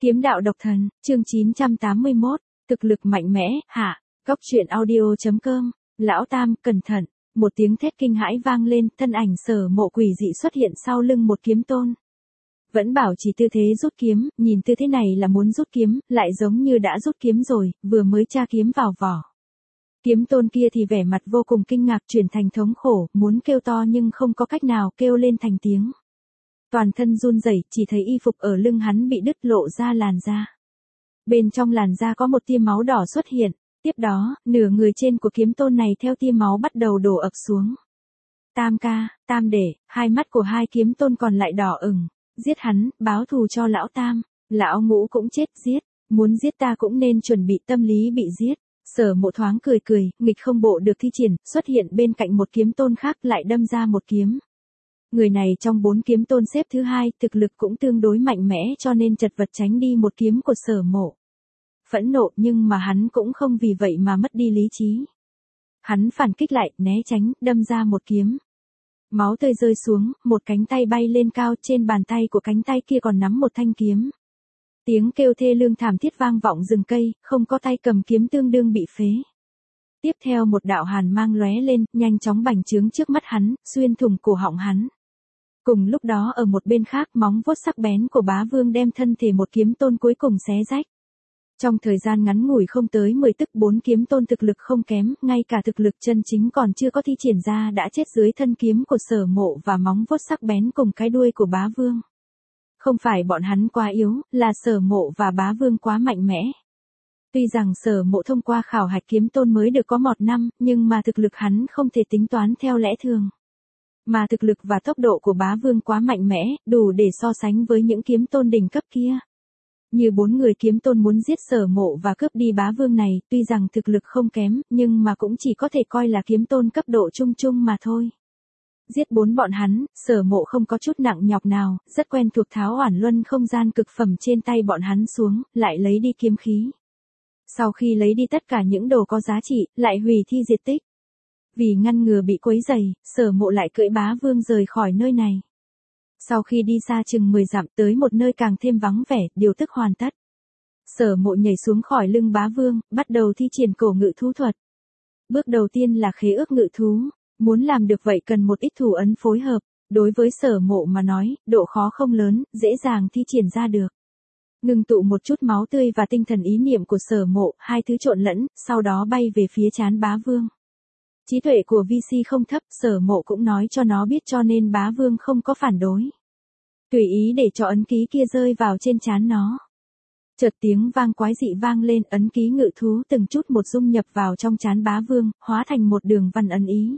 Kiếm đạo độc thần, chương 981, thực lực mạnh mẽ, hạ, góc truyện audio.com, lão tam, cẩn thận, một tiếng thét kinh hãi vang lên, thân ảnh Sở Mộ quỷ dị xuất hiện sau lưng một kiếm tôn. Vẫn bảo trì tư thế rút kiếm, nhìn tư thế này là muốn rút kiếm, lại giống như đã rút kiếm rồi, vừa mới tra kiếm vào vỏ. Kiếm tôn kia thì vẻ mặt vô cùng kinh ngạc chuyển thành thống khổ, muốn kêu to nhưng không có cách nào kêu lên thành tiếng. Toàn thân run rẩy, chỉ thấy y phục ở lưng hắn bị đứt lộ ra làn da. Bên trong làn da có một tia máu đỏ xuất hiện, tiếp đó, nửa người trên của kiếm tôn này theo tia máu bắt đầu đổ ập xuống. Tam ca, tam đệ, hai mắt của hai kiếm tôn còn lại đỏ ửng, giết hắn, báo thù cho lão tam, lão ngũ cũng chết, giết, muốn giết ta cũng nên chuẩn bị tâm lý bị giết. Sở Mộ thoáng cười cười, nghịch không bộ được thi triển, xuất hiện bên cạnh một kiếm tôn khác lại đâm ra một kiếm. Người này trong 4 kiếm tôn xếp thứ 2, thực lực cũng tương đối mạnh mẽ cho nên chật vật tránh đi một kiếm của Sở Mộ. Phẫn nộ nhưng mà hắn cũng không vì vậy mà mất đi lý trí. Hắn phản kích lại, né tránh, đâm ra một kiếm. Máu tươi rơi xuống, một cánh tay bay lên cao, trên bàn tay của cánh tay kia còn nắm một thanh kiếm. Tiếng kêu thê lương thảm thiết vang vọng rừng cây, không có tay cầm kiếm tương đương bị phế. Tiếp theo một đạo hàn mang lóe lên, nhanh chóng bành trướng trước mắt hắn, xuyên thủng cổ họng hắn. Cùng lúc đó ở một bên khác móng vuốt sắc bén của bá vương đem thân thể một kiếm tôn cuối cùng xé rách. Trong thời gian ngắn ngủi không tới 10 tức 4 kiếm tôn thực lực không kém, ngay cả thực lực chân chính còn chưa có thi triển ra đã chết dưới thân kiếm của Sở Mộ và móng vuốt sắc bén cùng cái đuôi của bá vương. Không phải bọn hắn quá yếu, là Sở Mộ và bá vương quá mạnh mẽ. Tuy rằng Sở Mộ thông qua khảo hạch kiếm tôn mới được có 1 năm, nhưng mà thực lực hắn không thể tính toán theo lẽ thường. Mà thực lực và tốc độ của bá vương quá mạnh mẽ, đủ để so sánh với những kiếm tôn đỉnh cấp kia. Như 4 người kiếm tôn muốn giết Sở Mộ và cướp đi bá vương này, tuy rằng thực lực không kém, nhưng mà cũng chỉ có thể coi là kiếm tôn cấp độ trung trung mà thôi. Giết 4 bọn hắn, Sở Mộ không có chút nặng nhọc nào, rất quen thuộc tháo oản luân không gian cực phẩm trên tay bọn hắn xuống, lại lấy đi kiếm khí. Sau khi lấy đi tất cả những đồ có giá trị, lại hủy thi diệt tích. Vì ngăn ngừa bị quấy rầy, Sở Mộ lại cưỡi bá vương rời khỏi nơi này. Sau khi đi xa chừng 10 dặm tới một nơi càng thêm vắng vẻ, điều tức hoàn tất. Sở Mộ nhảy xuống khỏi lưng bá vương, bắt đầu thi triển cổ ngự thú thuật. Bước đầu tiên là khế ước ngự thú, muốn làm được vậy cần một ít thủ ấn phối hợp, đối với Sở Mộ mà nói, độ khó không lớn, dễ dàng thi triển ra được. Ngừng tụ một chút máu tươi và tinh thần ý niệm của Sở Mộ, hai thứ trộn lẫn, sau đó bay về phía trán bá vương. Trí tuệ của VC không thấp, Sở Mộ cũng nói cho nó biết cho nên bá vương không có phản đối. Tùy ý để cho ấn ký kia rơi vào trên trán nó. Chợt tiếng vang quái dị vang lên, ấn ký ngự thú từng chút một dung nhập vào trong trán bá vương, hóa thành một đường văn ấn ý.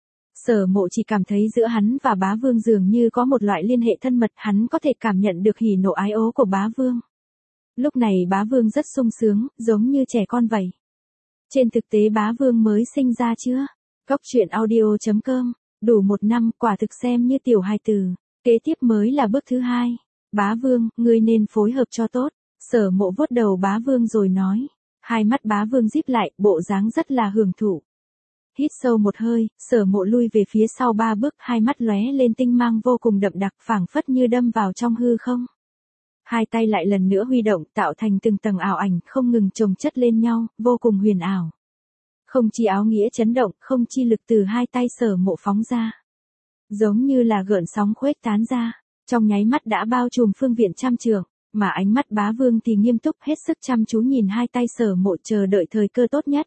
Sở Mộ chỉ cảm thấy giữa hắn và bá vương dường như có một loại liên hệ thân mật, hắn có thể cảm nhận được hỉ nộ ái ố của bá vương. Lúc này bá vương rất sung sướng, giống như trẻ con vậy. Trên thực tế bá vương mới sinh ra chưa? Góc truyện audio.com, đủ 1 năm, quả thực xem như tiểu hài tử. Kế tiếp mới là bước thứ 2. Bá vương, ngươi nên phối hợp cho tốt. Sở Mộ vuốt đầu bá vương rồi nói. Hai mắt bá vương díp lại, bộ dáng rất là hưởng thụ. Hít sâu một hơi, Sở Mộ lui về phía sau 3 bước, hai mắt lóe lên tinh mang vô cùng đậm đặc, phảng phất như đâm vào trong hư không. Hai tay lại lần nữa huy động, tạo thành từng tầng ảo ảnh, không ngừng chồng chất lên nhau, vô cùng huyền ảo. Không chi áo nghĩa chấn động, không chi lực từ hai tay Sở Mộ phóng ra. Giống như là gợn sóng khuếch tán ra, trong nháy mắt đã bao trùm phương viện trăm trượng, mà ánh mắt bá vương thì nghiêm túc hết sức chăm chú nhìn hai tay Sở Mộ chờ đợi thời cơ tốt nhất.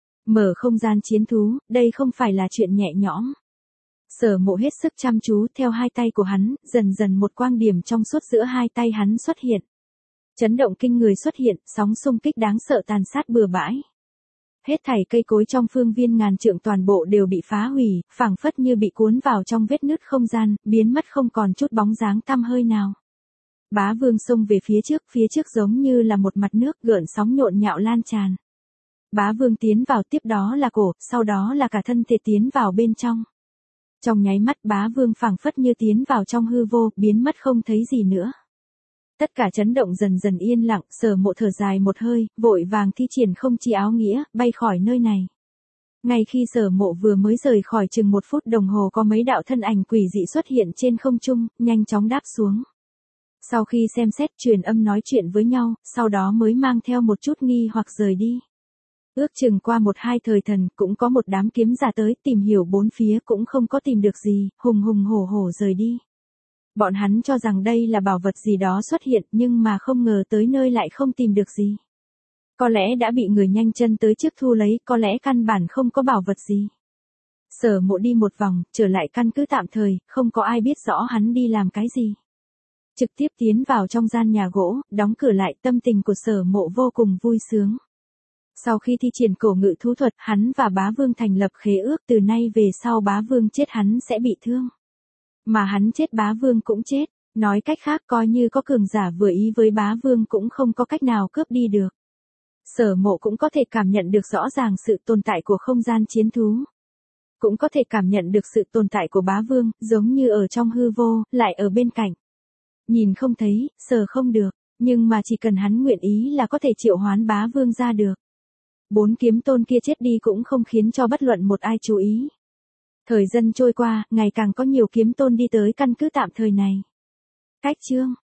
Mở không gian chiến thú, đây không phải là chuyện nhẹ nhõm. Sở Mộ hết sức chăm chú theo hai tay của hắn, dần dần một quang điểm trong suốt giữa hai tay hắn xuất hiện. Chấn động kinh người xuất hiện, sóng xung kích đáng sợ tàn sát bừa bãi. Hết thảy cây cối trong phương viên ngàn trượng toàn bộ đều bị phá hủy, phảng phất như bị cuốn vào trong vết nứt không gian, biến mất không còn chút bóng dáng tăm hơi nào. Bá vương xông về phía trước giống như là một mặt nước gợn sóng nhộn nhạo lan tràn. Bá vương tiến vào, tiếp đó là cổ, sau đó là cả thân thể tiến vào bên trong. Trong nháy mắt bá vương phảng phất như tiến vào trong hư vô, biến mất không thấy gì nữa. Tất cả chấn động dần dần yên lặng, Sở Mộ thở dài một hơi, vội vàng thi triển không chi áo nghĩa, bay khỏi nơi này. Ngay khi Sở Mộ vừa mới rời khỏi chừng 1 phút đồng hồ có mấy đạo thân ảnh quỷ dị xuất hiện trên không trung, nhanh chóng đáp xuống. Sau khi xem xét truyền âm nói chuyện với nhau, sau đó mới mang theo một chút nghi hoặc rời đi. Ước chừng qua 1-2 thời thần, cũng có một đám kiếm giả tới tìm hiểu bốn phía cũng không có tìm được gì, hùng hùng hổ hổ rời đi. Bọn hắn cho rằng đây là bảo vật gì đó xuất hiện nhưng mà không ngờ tới nơi lại không tìm được gì. Có lẽ đã bị người nhanh chân tới trước thu lấy, có lẽ căn bản không có bảo vật gì. Sở Mộ đi một vòng, trở lại căn cứ tạm thời, không có ai biết rõ hắn đi làm cái gì. Trực tiếp tiến vào trong gian nhà gỗ, đóng cửa lại, tâm tình của Sở Mộ vô cùng vui sướng. Sau khi thi triển cổ ngự thú thuật, hắn và Bá Vương thành lập khế ước, từ nay về sau Bá Vương chết hắn sẽ bị thương. Mà hắn chết Bá Vương cũng chết, nói cách khác coi như có cường giả vừa ý với Bá Vương cũng không có cách nào cướp đi được. Sở Mộ cũng có thể cảm nhận được rõ ràng sự tồn tại của không gian chiến thú. Cũng có thể cảm nhận được sự tồn tại của Bá Vương, giống như ở trong hư vô, lại ở bên cạnh. Nhìn không thấy, sờ không được, nhưng mà chỉ cần hắn nguyện ý là có thể triệu hoán Bá Vương ra được. 4 kiếm tôn kia chết đi cũng không khiến cho bất luận một ai chú ý. Thời gian trôi qua, ngày càng có nhiều kiếm tôn đi tới căn cứ tạm thời này. Cách chương